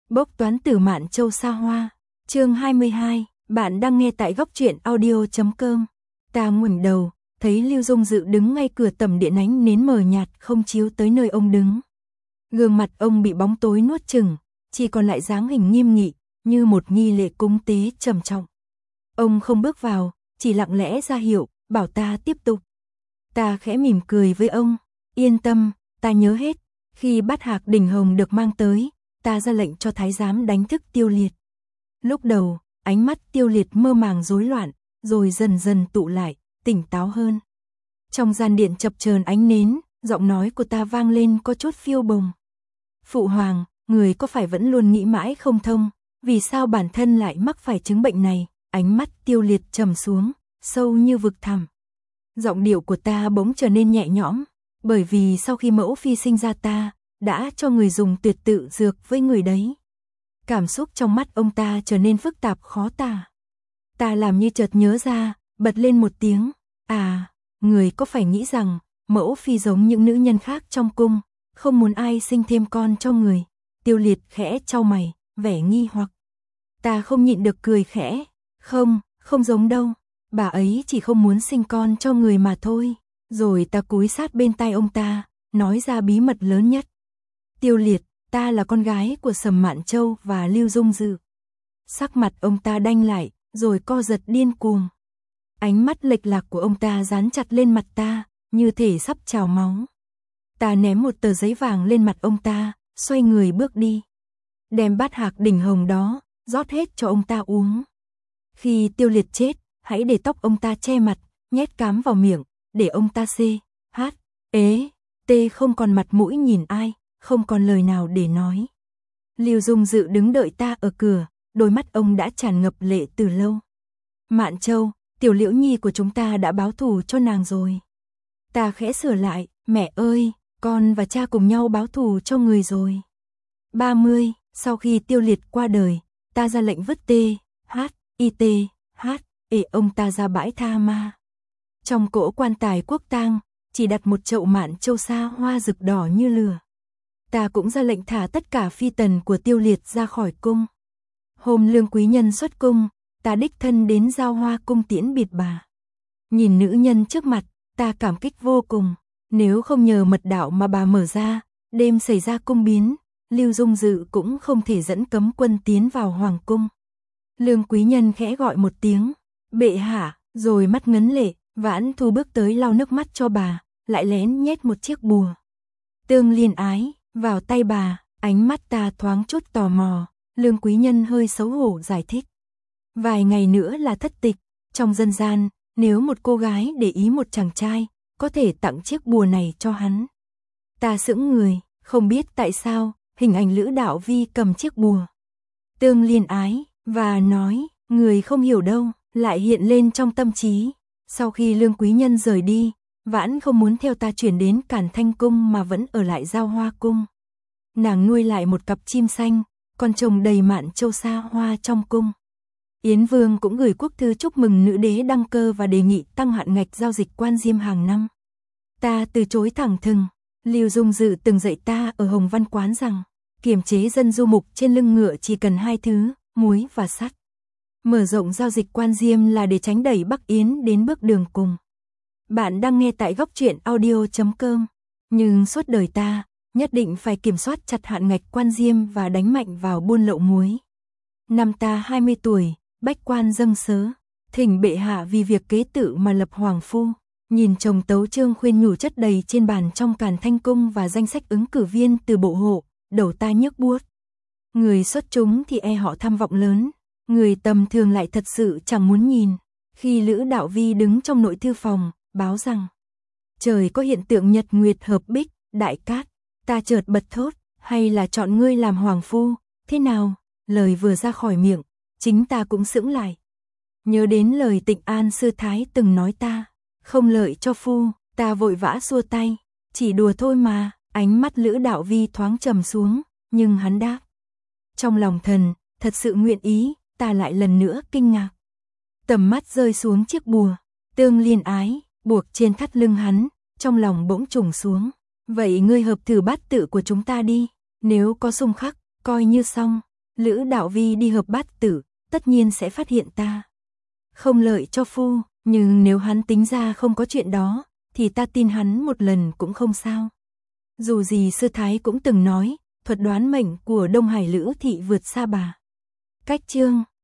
Bốc toán tử Mạn Châu xa hoa. Chương 22, bạn đang nghe tại góc truyện audio.com. Ta ngoảnh đầu, thấy Lưu Dung Dự đứng ngay cửa tầm điện, ánh nến mờ nhạt không chiếu tới nơi ông đứng. Gương mặt ông bị bóng tối nuốt chửng, chỉ còn lại dáng hình nghiêm nghị, như một nghi lễ cúng tế trầm trọng. Ông không bước vào, chỉ lặng lẽ ra hiệu, bảo ta tiếp tục. Ta khẽ mỉm cười với ông, yên tâm, ta nhớ hết. Khi bát hạc đỉnh hồng được mang tới, ta ra lệnh cho thái giám đánh thức Tiêu Liệt. Lúc đầu, ánh mắt Tiêu Liệt mơ màng rối loạn, rồi dần dần tụ lại, tỉnh táo hơn. Trong gian điện chập chờn ánh nến, giọng nói của ta vang lên có chút phiêu bồng. Phụ hoàng, người có phải vẫn luôn nghĩ mãi không thông, vì sao bản thân lại mắc phải chứng bệnh này? Ánh mắt Tiêu Liệt trầm xuống, sâu như vực thẳm. Giọng điệu của ta bỗng trở nên nhẹ nhõm, bởi vì sau khi mẫu phi sinh ra ta đã cho người dùng tuyệt tự dược với người đấy. Cảm xúc trong mắt ông ta trở nên phức tạp khó tả. Ta làm như chợt nhớ ra, bật lên một tiếng, người có phải nghĩ rằng mẫu phi giống những nữ nhân khác trong cung, không muốn ai sinh thêm con cho người? Tiêu Liệt khẽ chau mày, vẻ nghi hoặc. Ta không nhịn được cười khẽ, không giống đâu, bà ấy chỉ không muốn sinh con cho người mà thôi. Rồi ta cúi sát bên tai ông ta, nói ra bí mật lớn nhất. Tiêu Liệt, ta là con gái của Sầm Mạn Châu và Lưu Dung Dự. Sắc mặt ông ta đanh lại, rồi co giật điên cuồng. Ánh mắt lệch lạc của ông ta dán chặt lên mặt ta, như thể sắp trào máu. Ta ném một tờ giấy vàng lên mặt ông ta, xoay người bước đi. Đem bát hạc đỉnh hồng đó, rót hết cho ông ta uống. Khi Tiêu Liệt chết, hãy để tóc ông ta che mặt, nhét cám vào miệng, để ông ta không còn mặt mũi nhìn ai, không còn lời nào để nói. Lưu Dung Dự đứng đợi ta ở cửa, đôi mắt ông đã tràn ngập lệ từ lâu. Mạn Châu, tiểu Liễu Nhi của chúng ta đã báo thù cho nàng rồi. Ta khẽ sửa lại, mẹ ơi, con và cha cùng nhau báo thù cho người rồi. 30, sau khi Tiêu Liệt qua đời, ta ra lệnh vứt ông ta ra bãi tha ma. Trong cỗ quan tài quốc tang, chỉ đặt một chậu Mạn Châu xa hoa rực đỏ như lửa. Ta cũng ra lệnh thả tất cả phi tần của Tiêu Liệt ra khỏi cung. Hôm Lương quý nhân xuất cung, ta đích thân đến Giao Hoa cung tiễn biệt bà. Nhìn nữ nhân trước mặt, ta cảm kích vô cùng. Nếu không nhờ mật đạo mà bà mở ra, đêm xảy ra cung biến, Lưu Dung Dự cũng không thể dẫn cấm quân tiến vào hoàng cung. Lương quý nhân khẽ gọi một tiếng, bệ hạ, rồi mắt ngấn lệ. Vãn Thu bước tới lau nước mắt cho bà, lại lén nhét một chiếc bùa Tương Liên Ái vào tay bà. Ánh mắt ta thoáng chút tò mò. Lương quý nhân hơi xấu hổ giải thích. Vài ngày nữa là thất tịch. Trong dân gian, nếu một cô gái để ý một chàng trai, có thể tặng chiếc bùa này cho hắn. Ta sững người, không biết tại sao, hình ảnh Lữ Đạo Vi cầm chiếc bùa Tương Liên Ái và nói, người không hiểu đâu, lại hiện lên trong tâm trí. Sau khi Lương quý nhân rời đi, Vãn không muốn theo ta chuyển đến Càn Thanh cung mà vẫn ở lại Giao Hoa cung. Nàng nuôi lại một cặp chim xanh, còn trồng đầy Mạn Châu xa hoa trong cung. Yến Vương cũng gửi quốc thư chúc mừng nữ đế đăng cơ và đề nghị tăng hạn ngạch giao dịch quan diêm hàng năm. Ta từ chối thẳng thừng. Lưu Dung Dự từng dạy ta ở Hồng Văn quán rằng, kiềm chế dân du mục trên lưng ngựa chỉ cần hai thứ, muối và sắt. Mở rộng giao dịch quan diêm là để tránh đẩy Bắc Yến đến bước đường cùng. Bạn đang nghe tại góc truyện audio.com. Nhưng suốt đời ta, nhất định phải kiểm soát chặt hạn ngạch quan diêm và đánh mạnh vào buôn lậu muối. Năm ta 20 tuổi, bách quan dâng sớ, thỉnh bệ hạ vì việc kế tự mà lập hoàng phu. Nhìn chồng tấu chương khuyên nhủ chất đầy trên bàn trong Càn Thanh cung và danh sách ứng cử viên từ bộ hộ, đầu ta nhức buốt. Người xuất chúng thì họ tham vọng lớn, người tầm thường lại thật sự chẳng muốn nhìn. Khi Lữ Đạo Vi đứng trong nội thư phòng, báo rằng trời có hiện tượng nhật nguyệt hợp bích, đại cát, ta chợt bật thốt, hay là chọn ngươi làm hoàng phu, thế nào? Lời vừa ra khỏi miệng, chính ta cũng sững lại. Nhớ đến lời Tịnh An sư thái từng nói ta, không lợi cho phu, ta vội vã xua tay, chỉ đùa thôi mà. Ánh mắt Lữ Đạo Vi thoáng trầm xuống, nhưng hắn đáp. Trong lòng thần, thật sự nguyện ý. Ta lại lần nữa kinh ngạc. Tầm mắt rơi xuống chiếc bùa Tương Liên Ái, buộc trên thắt lưng hắn, trong lòng bỗng trùng xuống. Vậy ngươi hợp thử bát tự của chúng ta đi, nếu có xung khắc, coi như xong. Lữ Đạo Vi đi hợp bát tử, tất nhiên sẽ phát hiện ta. Không lợi cho phu, nhưng nếu hắn tính ra không có chuyện đó, thì ta tin hắn một lần cũng không sao. Dù gì sư thái cũng từng nói, thuật đoán mệnh của Đông Hải Lữ thị vượt xa bà. Cách chương